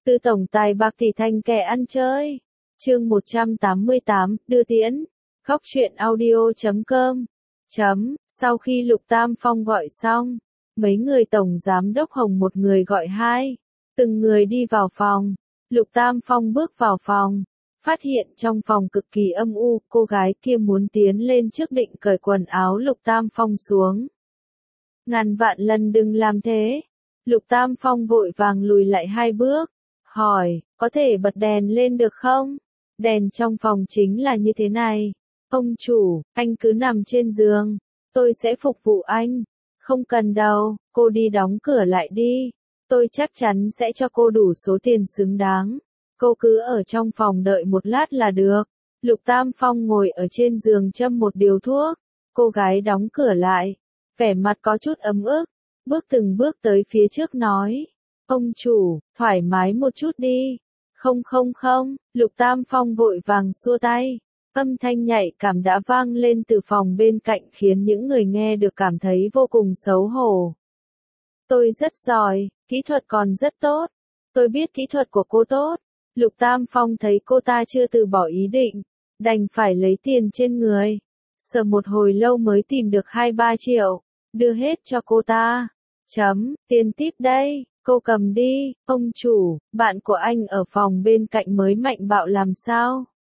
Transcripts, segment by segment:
Từ tổng tài bạc tỷ thành kẻ ăn chơi. Chương 188, đưa tiễn. Khóc chuyện audio.com. Sau khi Lục Tam Phong gọi xong, mấy người tổng giám đốc Hồng một người gọi hai, từng người đi vào phòng. Lục Tam Phong bước vào phòng, phát hiện trong phòng cực kỳ âm u, cô gái kia muốn tiến lên trước định cởi quần áo Lục Tam Phong xuống. Ngàn vạn lần đừng làm thế. Lục Tam Phong vội vàng lùi lại hai bước, hỏi, có thể bật đèn lên được không? Đèn trong phòng chính là như thế này. Ông chủ, anh cứ nằm trên giường, tôi sẽ phục vụ anh. Không cần đâu, cô đi đóng cửa lại đi. Tôi chắc chắn sẽ cho cô đủ số tiền xứng đáng. Cô cứ ở trong phòng đợi một lát là được. Lục Tam Phong ngồi ở trên giường châm một điếu thuốc. Cô gái đóng cửa lại, vẻ mặt có chút ấm ức, bước từng bước tới phía trước nói. Ông chủ, thoải mái một chút đi. Không, Lục Tam Phong vội vàng xua tay. Âm thanh nhạy cảm đã vang lên từ phòng bên cạnh khiến những người nghe được cảm thấy vô cùng xấu hổ. Tôi rất giỏi, kỹ thuật còn rất tốt. Tôi biết kỹ thuật của cô tốt. Lục Tam Phong thấy cô ta chưa từ bỏ ý định, đành phải lấy tiền trên người. Sờ một hồi lâu mới tìm được 2-3 triệu, đưa hết cho cô ta. Tiền tip đây, cô cầm đi. Ông chủ, bạn của anh ở phòng bên cạnh mới mạnh bạo làm sao?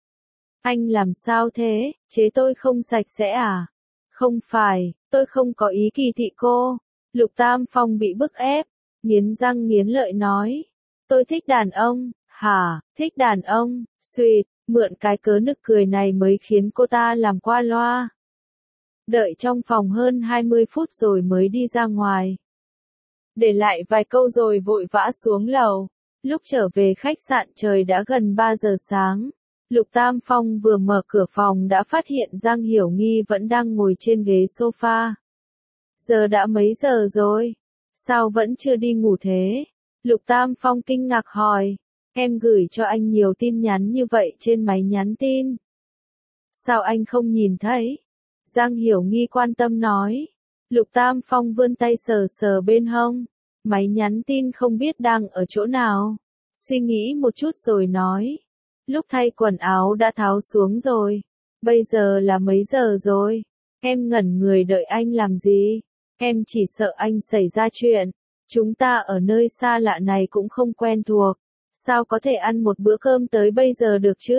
Anh làm sao thế, chế tôi không sạch sẽ à? Không phải, tôi không có ý kỳ thị cô. Lục Tam Phong bị bức ép, nghiến răng nghiến lợi nói. Tôi thích đàn ông. Hả, thích đàn ông, suýt, mượn cái cớ nực cười này mới khiến cô ta làm qua loa. Đợi trong phòng hơn 20 phút rồi mới đi ra ngoài. Để lại vài câu rồi vội vã xuống lầu. Lúc trở về khách sạn trời đã gần 3 giờ sáng. Lục Tam Phong vừa mở cửa phòng đã phát hiện Giang Hiểu Nghi vẫn đang ngồi trên ghế sofa. Giờ đã mấy giờ rồi? Sao vẫn chưa đi ngủ thế? Lục Tam Phong kinh ngạc hỏi. Em gửi cho anh nhiều tin nhắn như vậy trên máy nhắn tin. Sao anh không nhìn thấy? Giang Hiểu Nghi quan tâm nói. Lục Tam Phong vươn tay sờ sờ bên hông. Máy nhắn tin không biết đang ở chỗ nào. Suy nghĩ một chút rồi nói. Lúc thay quần áo đã tháo xuống rồi. Bây giờ là mấy giờ rồi? Em ngẩn người đợi anh làm gì? Em chỉ sợ anh xảy ra chuyện. Chúng ta ở nơi xa lạ này cũng không quen thuộc. Sao có thể ăn một bữa cơm tới bây giờ được chứ?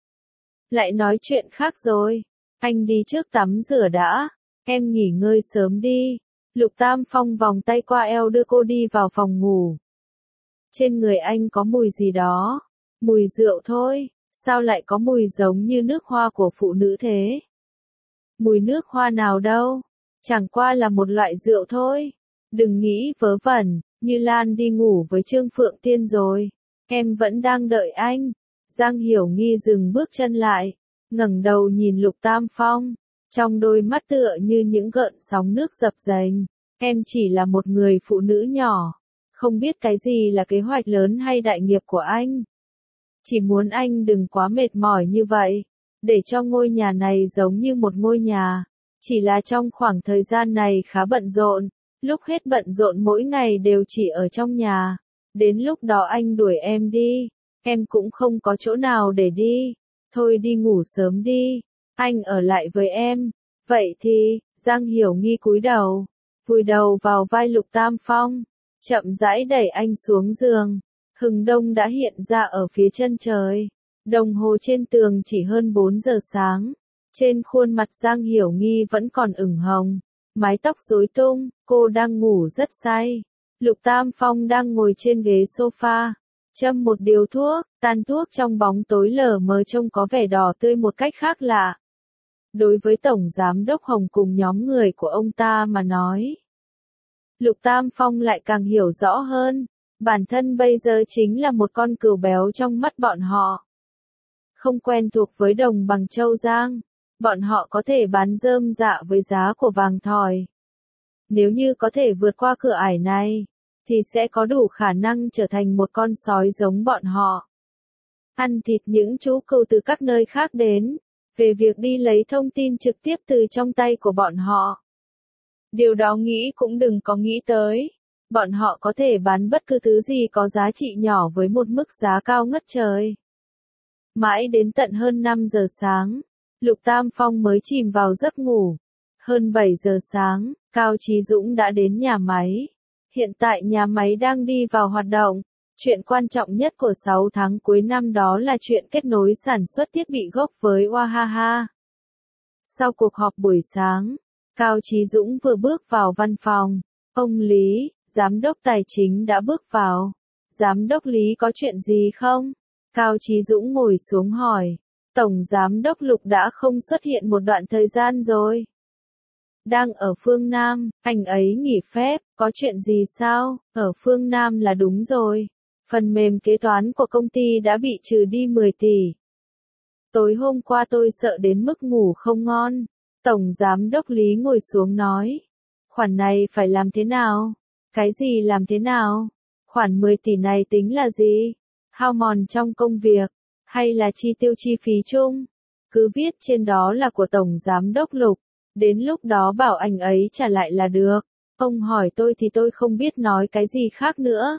Lại nói chuyện khác rồi. Anh đi trước tắm rửa đã. Em nghỉ ngơi sớm đi. Lục Tam Phong vòng tay qua eo đưa cô đi vào phòng ngủ. Trên người anh có mùi gì đó. Mùi rượu thôi. Sao lại có mùi giống như nước hoa của phụ nữ thế? Mùi nước hoa nào đâu. Chẳng qua là một loại rượu thôi. Đừng nghĩ vớ vẩn. Như Lan đi ngủ với Trương Phượng Tiên rồi. Em vẫn đang đợi anh. Giang Hiểu Nghi dừng bước chân lại, ngẩng đầu nhìn Lục Tam Phong, trong đôi mắt tựa như những gợn sóng nước dập dềnh. Em chỉ là một người phụ nữ nhỏ, không biết cái gì là kế hoạch lớn hay đại nghiệp của anh. Chỉ muốn anh đừng quá mệt mỏi như vậy, để cho ngôi nhà này giống như một ngôi nhà. Chỉ là trong khoảng thời gian này khá bận rộn, lúc hết bận rộn mỗi ngày đều chỉ ở trong nhà. Đến lúc đó anh đuổi em đi, em cũng không có chỗ nào để đi. Thôi đi ngủ sớm đi, anh ở lại với em. Vậy thì, Giang Hiểu Nghi cúi đầu, vùi đầu vào vai Lục Tam Phong, chậm rãi đẩy anh xuống giường. Hừng đông đã hiện ra ở phía chân trời. Đồng hồ trên tường chỉ hơn 4 giờ sáng. Trên khuôn mặt Giang Hiểu Nghi vẫn còn ửng hồng, mái tóc rối tung, cô đang ngủ rất say. Lục Tam Phong đang ngồi trên ghế sofa, châm một điếu thuốc, tàn thuốc trong bóng tối lờ mờ trông có vẻ đỏ tươi một cách khác lạ. Đối với Tổng Giám đốc Hồng cùng nhóm người của ông ta mà nói, Lục Tam Phong lại càng hiểu rõ hơn, bản thân bây giờ chính là một con cừu béo trong mắt bọn họ. Không quen thuộc với đồng bằng Châu Giang, bọn họ có thể bán rơm rạ với giá của vàng thỏi. Nếu như có thể vượt qua cửa ải này, thì sẽ có đủ khả năng trở thành một con sói giống bọn họ. Ăn thịt những chú cừu từ các nơi khác đến, về việc đi lấy thông tin trực tiếp từ trong tay của bọn họ. Điều đó nghĩ cũng đừng có nghĩ tới. Bọn họ có thể bán bất cứ thứ gì có giá trị nhỏ với một mức giá cao ngất trời. Mãi đến tận hơn 5 giờ sáng, Lục Tam Phong mới chìm vào giấc ngủ. Hơn 7 giờ sáng, Cao Chí Dũng đã đến nhà máy. Hiện tại nhà máy đang đi vào hoạt động. Chuyện quan trọng nhất của 6 tháng cuối năm đó là chuyện kết nối sản xuất thiết bị gốc với Wahaha. Sau cuộc họp buổi sáng, Cao Chí Dũng vừa bước vào văn phòng. Ông Lý, giám đốc tài chính đã bước vào. Giám đốc Lý có chuyện gì không? Cao Chí Dũng ngồi xuống hỏi. Tổng giám đốc Lục đã không xuất hiện một đoạn thời gian rồi. Đang ở phương Nam, anh ấy nghỉ phép, có chuyện gì sao? Ở phương Nam là đúng rồi. Phần mềm kế toán của công ty đã bị trừ đi 10 tỷ. Tối hôm qua tôi sợ đến mức ngủ không ngon. Tổng giám đốc Lý ngồi xuống nói. Khoản này phải làm thế nào? Cái gì làm thế nào? Khoản 10 tỷ này tính là gì? Hao mòn trong công việc, hay là chi tiêu chi phí chung? Cứ viết trên đó là của Tổng Giám đốc Lục, đến lúc đó bảo anh ấy trả lại là được. Ông hỏi tôi thì tôi không biết nói cái gì khác nữa.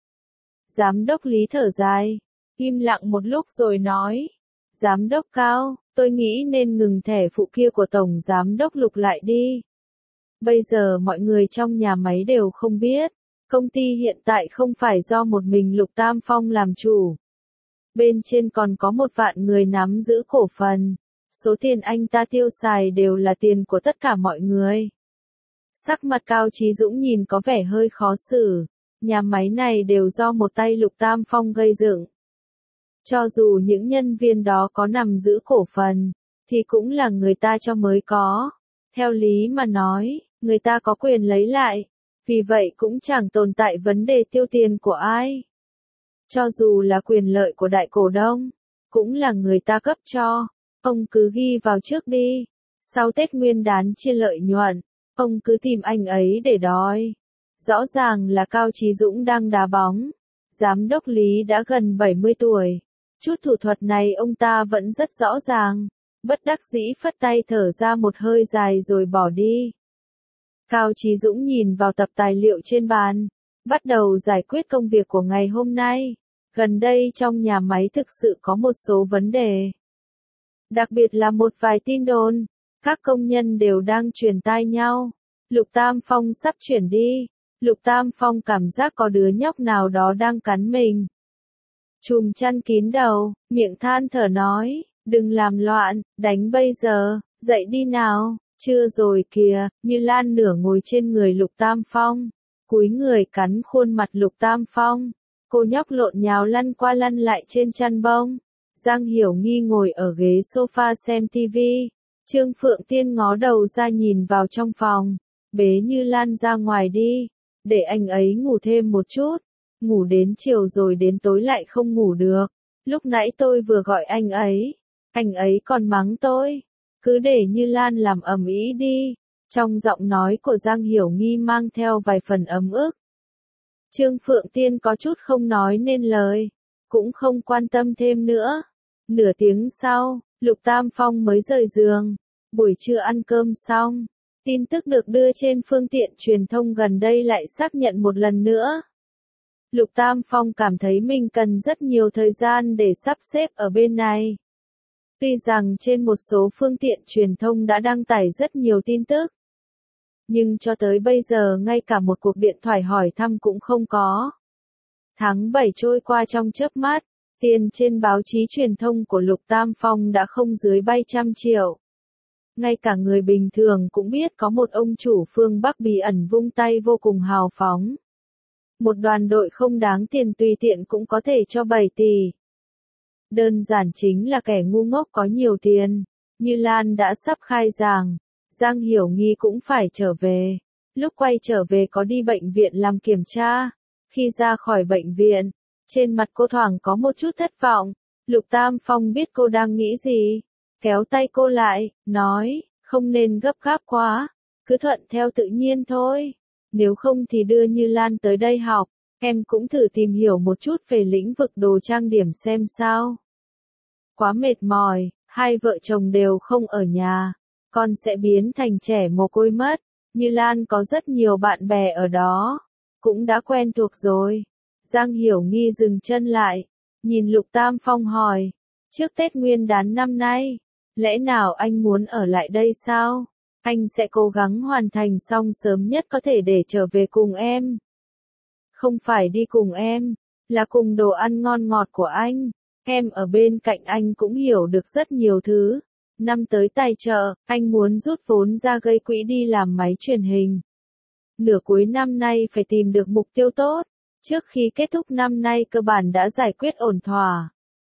Giám đốc Lý thở dài, im lặng một lúc rồi nói. Giám đốc Cao, tôi nghĩ nên ngừng thẻ phụ kia của Tổng Giám đốc Lục lại đi. Bây giờ mọi người trong nhà máy đều không biết. Công ty hiện tại không phải do một mình Lục Tam Phong làm chủ. Bên trên còn có 1 vạn người nắm giữ cổ phần. Số tiền anh ta tiêu xài đều là tiền của tất cả mọi người. Sắc mặt Cao Chí Dũng nhìn có vẻ hơi khó xử. Nhà máy này đều do một tay Lục Tam Phong gây dựng. Cho dù những nhân viên đó có nắm giữ cổ phần, thì cũng là người ta cho mới có. Theo lý mà nói, người ta có quyền lấy lại. Vì vậy cũng chẳng tồn tại vấn đề tiêu tiền của ai. Cho dù là quyền lợi của đại cổ đông, cũng là người ta cấp cho. Ông cứ ghi vào trước đi. Sau Tết Nguyên đán chia lợi nhuận, ông cứ tìm anh ấy để đòi. Rõ ràng là Cao Chí Dũng đang đá bóng. Giám đốc Lý đã gần 70 tuổi. Chút thủ thuật này ông ta vẫn rất rõ ràng. Bất đắc dĩ phất tay thở ra một hơi dài rồi bỏ đi. Cao Chí Dũng nhìn vào tập tài liệu trên bàn, bắt đầu giải quyết công việc của ngày hôm nay. Gần đây trong nhà máy thực sự có một số vấn đề. Đặc biệt là một vài tin đồn, các công nhân đều đang truyền tai nhau. Lục Tam Phong sắp chuyển đi. Lục Tam Phong cảm giác có đứa nhóc nào đó đang cắn mình. Chùm chăn kín đầu, miệng than thở nói, đừng làm loạn, đánh bây giờ, dậy đi nào. Chưa rồi kìa, Như Lan nửa ngồi trên người Lục Tam Phong, cúi người cắn khuôn mặt Lục Tam Phong. Cô nhóc lộn nhào lăn qua lăn lại trên chăn bông. Giang Hiểu Nghi ngồi ở ghế sofa xem tivi. Trương Phượng Tiên ngó đầu ra nhìn vào trong phòng, bế Như Lan ra ngoài đi, để anh ấy ngủ thêm một chút. Ngủ đến chiều rồi đến tối lại không ngủ được. Lúc nãy tôi vừa gọi anh ấy còn mắng tôi. Cứ để Như Lan làm ầm ĩ đi. Trong giọng nói của Giang Hiểu Nghi mang theo vài phần ấm ức. Trương Phượng Tiên có chút không nói nên lời, cũng không quan tâm thêm nữa. Nửa tiếng sau, Lục Tam Phong mới rời giường. Buổi trưa ăn cơm xong, tin tức được đưa trên phương tiện truyền thông gần đây lại xác nhận một lần nữa. Lục Tam Phong cảm thấy mình cần rất nhiều thời gian để sắp xếp ở bên này. Tuy rằng trên một số phương tiện truyền thông đã đăng tải rất nhiều tin tức, nhưng cho tới bây giờ ngay cả một cuộc điện thoại hỏi thăm cũng không có. Tháng 7 trôi qua trong chớp mắt, tiền trên báo chí truyền thông của Lục Tam Phong đã không dưới 700 triệu. Ngay cả người bình thường cũng biết có một ông chủ phương Bắc bí ẩn vung tay vô cùng hào phóng. Một đoàn đội không đáng tiền tùy tiện cũng có thể cho 7 tỷ. Đơn giản chính là kẻ ngu ngốc có nhiều tiền. Như Lan đã sắp khai giảng, Giang Hiểu Nghi cũng phải trở về. Lúc quay trở về có đi bệnh viện làm kiểm tra. Khi ra khỏi bệnh viện, trên mặt cô thoảng có một chút thất vọng. Lục Tam Phong biết cô đang nghĩ gì, kéo tay cô lại, nói, không nên gấp gáp quá, cứ thuận theo tự nhiên thôi. Nếu không thì đưa Như Lan tới đây học, em cũng thử tìm hiểu một chút về lĩnh vực đồ trang điểm xem sao. Quá mệt mỏi, hai vợ chồng đều không ở nhà, con sẽ biến thành trẻ mồ côi mất. Như Lan có rất nhiều bạn bè ở đó. cũng đã quen thuộc rồi. Giang Hiểu Nghi dừng chân lại, nhìn Lục Tam Phong hỏi, trước Tết Nguyên đán năm nay, lẽ nào anh muốn ở lại đây sao? Anh sẽ cố gắng hoàn thành xong sớm nhất có thể để trở về cùng em. Không phải đi cùng em, là cùng đồ ăn ngon ngọt của anh. Em ở bên cạnh anh cũng hiểu được rất nhiều thứ. Năm tới tài trợ, anh muốn rút vốn ra gây quỹ đi làm máy truyền hình. Nửa cuối năm nay phải tìm được mục tiêu tốt. Trước khi kết thúc năm nay cơ bản đã giải quyết ổn thỏa.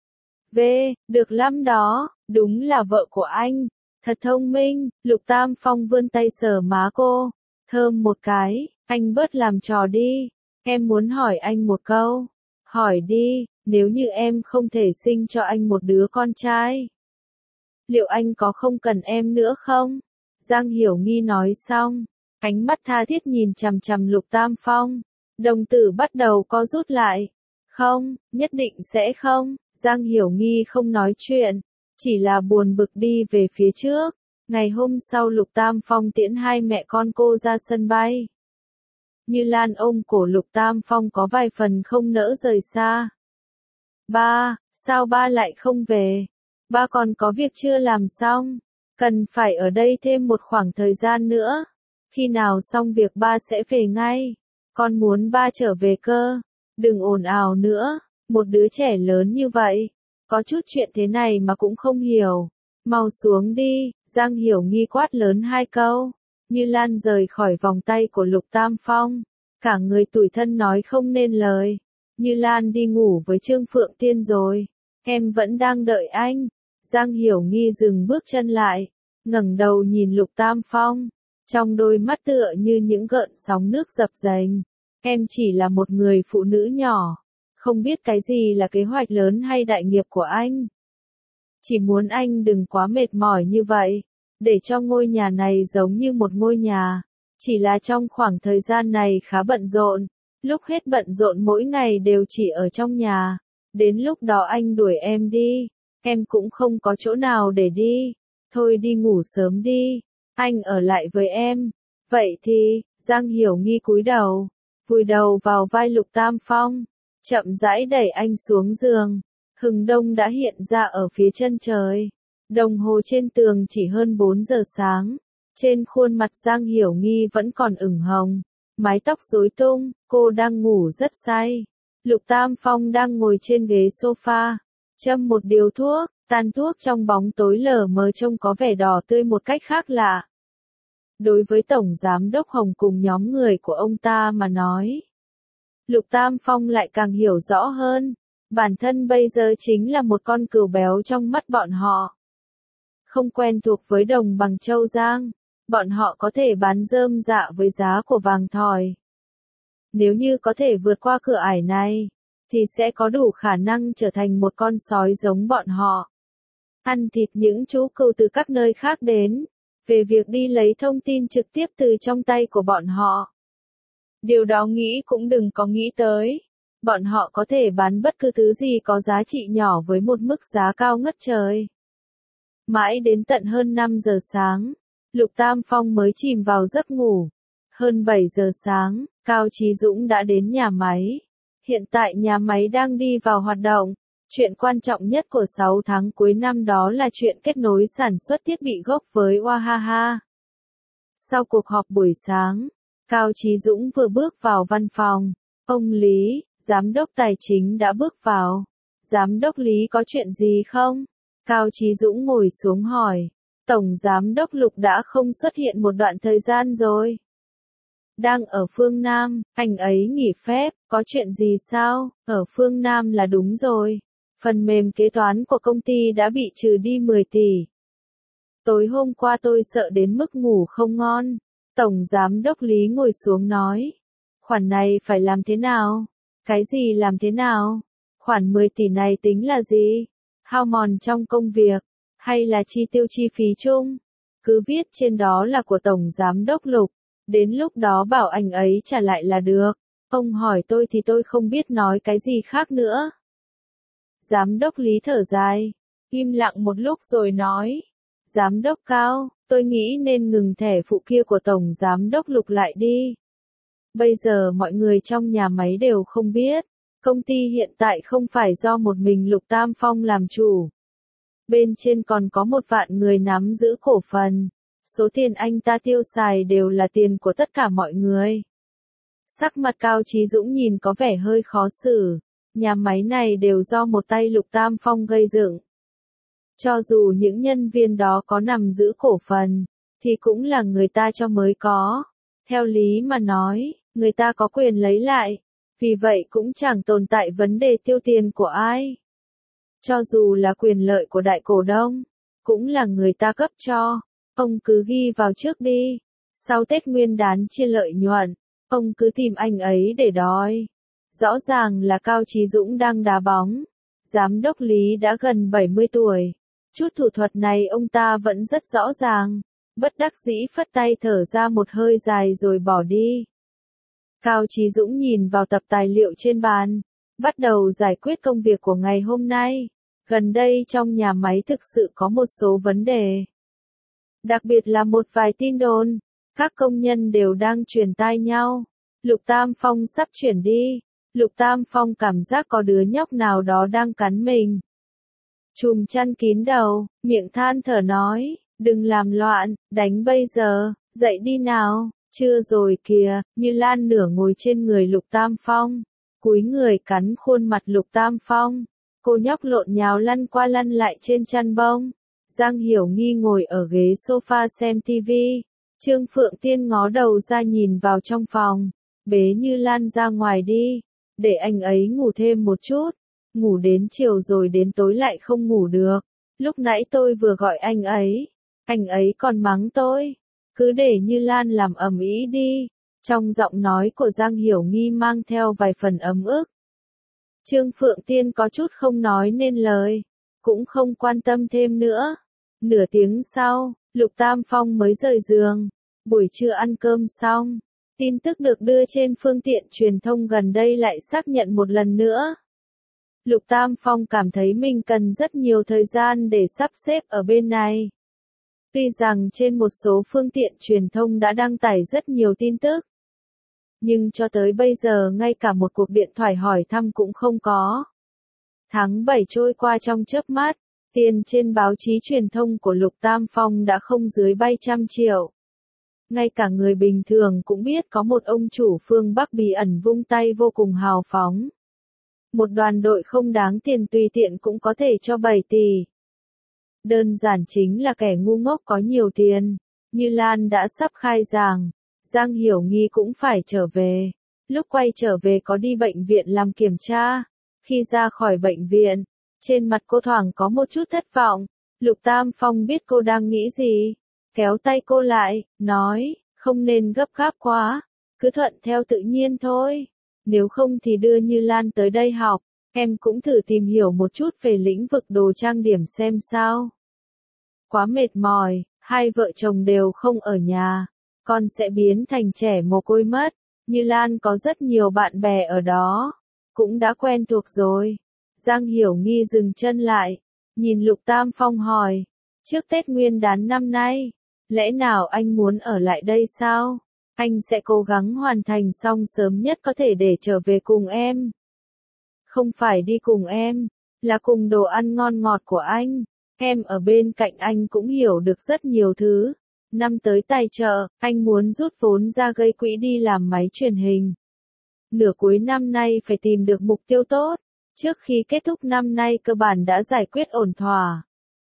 Được lắm đó, đúng là vợ của anh. Thật thông minh, Lục Tam Phong vươn tay sờ má cô. Thơm một cái, anh bớt làm trò đi. Em muốn hỏi anh một câu. Hỏi đi, nếu như em không thể sinh cho anh một đứa con trai, liệu anh có không cần em nữa không? Giang Hiểu Nghi nói xong, ánh mắt tha thiết nhìn chằm chằm Lục Tam Phong. Đồng tử bắt đầu co rút lại. Không, nhất định sẽ không. Giang Hiểu Nghi không nói chuyện, chỉ là buồn bực đi về phía trước. Ngày hôm sau Lục Tam Phong tiễn hai mẹ con cô ra sân bay. Như Lan ôm cổ Lục Tam Phong có vài phần không nỡ rời xa. Ba, sao ba lại không về? Ba còn có việc chưa làm xong, cần phải ở đây thêm một khoảng thời gian nữa. Khi nào xong việc ba sẽ về ngay. Con muốn ba trở về cơ. Đừng ồn ào nữa, một đứa trẻ lớn như vậy, có chút chuyện thế này mà cũng không hiểu. Mau xuống đi, Giang Hiểu Nghi quát lớn hai câu. Như Lan rời khỏi vòng tay của Lục Tam Phong, cả người tủi thân nói không nên lời. Như Lan đi ngủ với Trương Phượng Tiên rồi, em vẫn đang đợi anh. Giang Hiểu Nghi dừng bước chân lại, ngẩng đầu nhìn Lục Tam Phong, trong đôi mắt tựa như những gợn sóng nước dập dềnh. Em chỉ là một người phụ nữ nhỏ, không biết cái gì là kế hoạch lớn hay đại nghiệp của anh. Chỉ muốn anh đừng quá mệt mỏi như vậy, để cho ngôi nhà này giống như một ngôi nhà. Chỉ là trong khoảng thời gian này khá bận rộn, lúc hết bận rộn mỗi ngày đều chỉ ở trong nhà. Đến lúc đó anh đuổi em đi, em cũng không có chỗ nào để đi. Thôi đi ngủ sớm đi, anh ở lại với em. Vậy thì, Giang Hiểu Nghi cúi đầu, vùi đầu vào vai Lục Tam Phong, chậm rãi đẩy anh xuống giường. Hừng đông đã hiện ra ở phía chân trời. Đồng hồ trên tường chỉ hơn 4 giờ sáng. Trên khuôn mặt Giang Hiểu Nghi vẫn còn ửng hồng, mái tóc rối tung, cô đang ngủ rất say. Lục Tam Phong đang ngồi trên ghế sofa, châm một điếu thuốc, tàn thuốc trong bóng tối lờ mờ trông có vẻ đỏ tươi một cách khác lạ. Đối với Tổng Giám đốc Hồng cùng nhóm người của ông ta mà nói, Lục Tam Phong lại càng hiểu rõ hơn, bản thân bây giờ chính là một con cừu béo trong mắt bọn họ. Không quen thuộc với đồng bằng Châu Giang, bọn họ có thể bán rơm rạ với giá của vàng thỏi. Nếu như có thể vượt qua cửa ải này, thì sẽ có đủ khả năng trở thành một con sói giống bọn họ. Ăn thịt những chú cừu từ các nơi khác đến, về việc đi lấy thông tin trực tiếp từ trong tay của bọn họ. Điều đó nghĩ cũng đừng có nghĩ tới. Bọn họ có thể bán bất cứ thứ gì có giá trị nhỏ với một mức giá cao ngất trời. Mãi đến tận hơn 5 giờ sáng, Lục Tam Phong mới chìm vào giấc ngủ. Hơn 7 giờ sáng, Cao Chí Dũng đã đến nhà máy. Hiện tại nhà máy đang đi vào hoạt động. Chuyện quan trọng nhất của 6 tháng cuối năm đó là chuyện kết nối sản xuất thiết bị gốc với Wahaha. Sau cuộc họp buổi sáng, Cao Chí Dũng vừa bước vào văn phòng. Ông Lý, giám đốc tài chính đã bước vào. Giám đốc Lý có chuyện gì không? Cao Chí Dũng ngồi xuống hỏi. Tổng giám đốc Lục đã không xuất hiện một đoạn thời gian rồi. Đang ở phương Nam, anh ấy nghỉ phép, có chuyện gì sao? Ở phương Nam là đúng rồi. Phần mềm kế toán của công ty đã bị trừ đi 10 tỷ. Tối hôm qua tôi sợ đến mức ngủ không ngon. Tổng giám đốc Lý ngồi xuống nói. Khoản này phải làm thế nào? Cái gì làm thế nào? Khoản 10 tỷ này tính là gì? Hao mòn trong công việc, hay là chi tiêu chi phí chung? Cứ viết trên đó là của Tổng Giám đốc Lục, đến lúc đó bảo anh ấy trả lại là được. Ông hỏi tôi thì tôi không biết nói cái gì khác nữa. Giám đốc Lý thở dài, im lặng một lúc rồi nói. Giám đốc Cao, tôi nghĩ nên ngừng thẻ phụ kia của Tổng Giám đốc Lục lại đi. Bây giờ mọi người trong nhà máy đều không biết, công ty hiện tại không phải do một mình Lục Tam Phong làm chủ. Bên trên còn có 1 vạn người nắm giữ cổ phần, số tiền anh ta tiêu xài đều là tiền của tất cả mọi người. Sắc mặt Cao Chí Dũng nhìn có vẻ hơi khó xử, nhà máy này đều do một tay Lục Tam Phong gây dựng. Cho dù những nhân viên đó có nắm giữ cổ phần, thì cũng là người ta cho mới có. Theo lý mà nói, người ta có quyền lấy lại, vì vậy cũng chẳng tồn tại vấn đề tiêu tiền của ai. Cho dù là quyền lợi của đại cổ đông, cũng là người ta cấp cho, ông cứ ghi vào trước đi, sau Tết Nguyên đán chia lợi nhuận, ông cứ tìm anh ấy để đòi. Rõ ràng là Cao Chí Dũng đang đá bóng, giám đốc Lý đã gần 70 tuổi, chút thủ thuật này ông ta vẫn rất rõ ràng, bất đắc dĩ phất tay thở ra một hơi dài rồi bỏ đi. Cao Chí Dũng nhìn vào tập tài liệu trên bàn, bắt đầu giải quyết công việc của ngày hôm nay. Gần đây trong nhà máy thực sự có một số vấn đề. Đặc biệt là một vài tin đồn, các công nhân đều đang truyền tai nhau. Lục Tam Phong sắp chuyển đi. Lục Tam Phong cảm giác có đứa nhóc nào đó đang cắn mình. Chùm chăn kín đầu, miệng than thở nói, đừng làm loạn, đánh bây giờ, dậy đi nào, chưa rồi kìa, Như Lan nửa ngồi trên người Lục Tam Phong, cúi người cắn khuôn mặt Lục Tam Phong. Cô nhóc lộn nhào lăn qua lăn lại trên chăn bông. Giang Hiểu Nghi ngồi ở ghế sofa xem tivi. Trương Phượng Tiên ngó đầu ra nhìn vào trong phòng. Bế Như Lan ra ngoài đi, để anh ấy ngủ thêm một chút. Ngủ đến chiều rồi đến tối lại không ngủ được. Lúc nãy tôi vừa gọi anh ấy còn mắng tôi. Cứ để Như Lan làm ầm ĩ đi. Trong giọng nói của Giang Hiểu Nghi mang theo vài phần ấm ức. Trương Phượng Tiên có chút không nói nên lời, cũng không quan tâm thêm nữa. Nửa tiếng sau, Lục Tam Phong mới rời giường, buổi trưa ăn cơm xong, tin tức được đưa trên phương tiện truyền thông gần đây lại xác nhận một lần nữa. Lục Tam Phong cảm thấy mình cần rất nhiều thời gian để sắp xếp ở bên này. Tuy rằng trên một số phương tiện truyền thông đã đăng tải rất nhiều tin tức, nhưng cho tới bây giờ ngay cả một cuộc điện thoại hỏi thăm cũng không có. Tháng 7 trôi qua trong chớp mắt, tiền trên báo chí truyền thông của Lục Tam Phong đã không dưới 700 triệu. Ngay cả người bình thường cũng biết có một ông chủ phương Bắc bí ẩn vung tay vô cùng hào phóng. Một đoàn đội không đáng tiền tùy tiện cũng có thể cho 7 tỷ. Đơn giản chính là kẻ ngu ngốc có nhiều tiền. Như Lan đã sắp khai giảng. Giang Hiểu Nghi cũng phải trở về. Lúc quay trở về có đi bệnh viện làm kiểm tra. Khi ra khỏi bệnh viện, trên mặt cô thoảng có một chút thất vọng. Lục Tam Phong biết cô đang nghĩ gì. Kéo tay cô lại, nói, không nên gấp gáp quá. Cứ thuận theo tự nhiên thôi. Nếu không thì đưa Như Lan tới đây học. Em cũng thử tìm hiểu một chút về lĩnh vực đồ trang điểm xem sao. Quá mệt mỏi, hai vợ chồng đều không ở nhà. Con sẽ biến thành trẻ mồ côi mất. Như Lan có rất nhiều bạn bè ở đó. Cũng đã quen thuộc rồi. Giang Hiểu Nghi dừng chân lại. Nhìn Lục Tam Phong hỏi. Trước Tết Nguyên đán năm nay, lẽ nào anh muốn ở lại đây sao? Anh sẽ cố gắng hoàn thành xong sớm nhất có thể để trở về cùng em. Không phải đi cùng em, là cùng đồ ăn ngon ngọt của anh. Em ở bên cạnh anh cũng hiểu được rất nhiều thứ. Năm tới tài trợ, anh muốn rút vốn ra gây quỹ đi làm máy truyền hình. Nửa cuối năm nay phải tìm được mục tiêu tốt. Trước khi kết thúc năm nay cơ bản đã giải quyết ổn thỏa.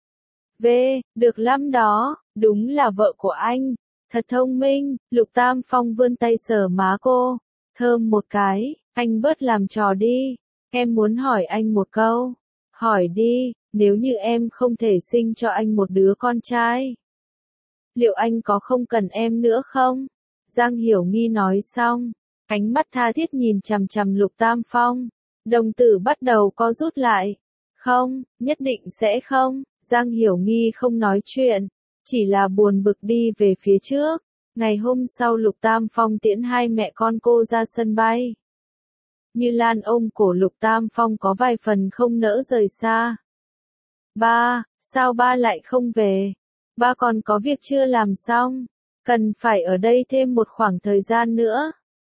Được lắm đó, đúng là vợ của anh. Thật thông minh. Lục Tam Phong vươn tay sờ má cô. Thơm một cái, anh bớt làm trò đi. Em muốn hỏi anh một câu. Hỏi đi, nếu như em không thể sinh cho anh một đứa con trai, liệu anh có không cần em nữa không? Giang Hiểu Nghi nói xong, ánh mắt tha thiết nhìn chằm chằm Lục Tam Phong. Đồng tử bắt đầu co rút lại. Không, nhất định sẽ không. Giang Hiểu Nghi không nói chuyện, chỉ là buồn bực đi về phía trước. Ngày hôm sau Lục Tam Phong tiễn hai mẹ con cô ra sân bay. Như Lan ôm cổ Lục Tam Phong có vài phần không nỡ rời xa. Ba, sao ba lại không về? Ba còn có việc chưa làm xong, cần phải ở đây thêm một khoảng thời gian nữa.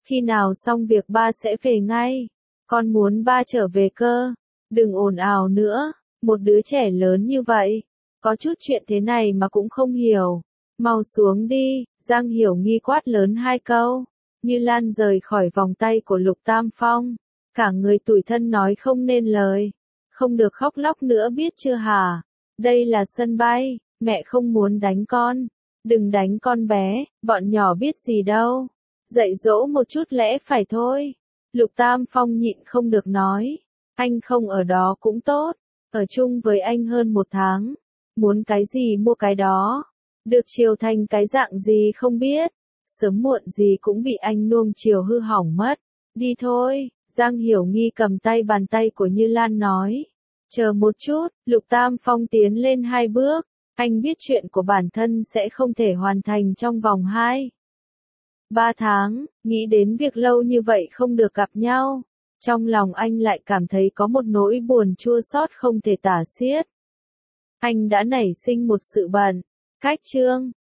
Khi nào xong việc ba sẽ về ngay. Con muốn ba trở về cơ. Đừng ồn ào nữa, một đứa trẻ lớn như vậy. Có chút chuyện thế này mà cũng không hiểu. Mau xuống đi, Giang Hiểu Nghi quát lớn hai câu. Như Lan rời khỏi vòng tay của Lục Tam Phong. Cả người tủi thân nói không nên lời. Không được khóc lóc nữa biết chưa hả? Đây là sân bay, mẹ không muốn đánh con. Đừng đánh con bé, bọn nhỏ biết gì đâu. Dạy dỗ một chút lẽ phải thôi. Lục Tam Phong nhịn không được nói. Anh không ở đó cũng tốt. Ở chung với anh hơn 1 tháng. Muốn cái gì mua cái đó. Được chiều thành cái dạng gì không biết. Sớm muộn gì cũng bị anh nuông chiều hư hỏng mất. Đi thôi, Giang Hiểu Nghi cầm tay bàn tay của Như Lan nói. Chờ một chút, Lục Tam Phong tiến lên 2 bước. Anh biết chuyện của bản thân sẽ không thể hoàn thành trong vòng 3 tháng, nghĩ đến việc lâu như vậy không được gặp nhau. Trong lòng anh lại cảm thấy có một nỗi buồn chua xót không thể tả xiết. Anh đã nảy sinh một sự bận. Cách chương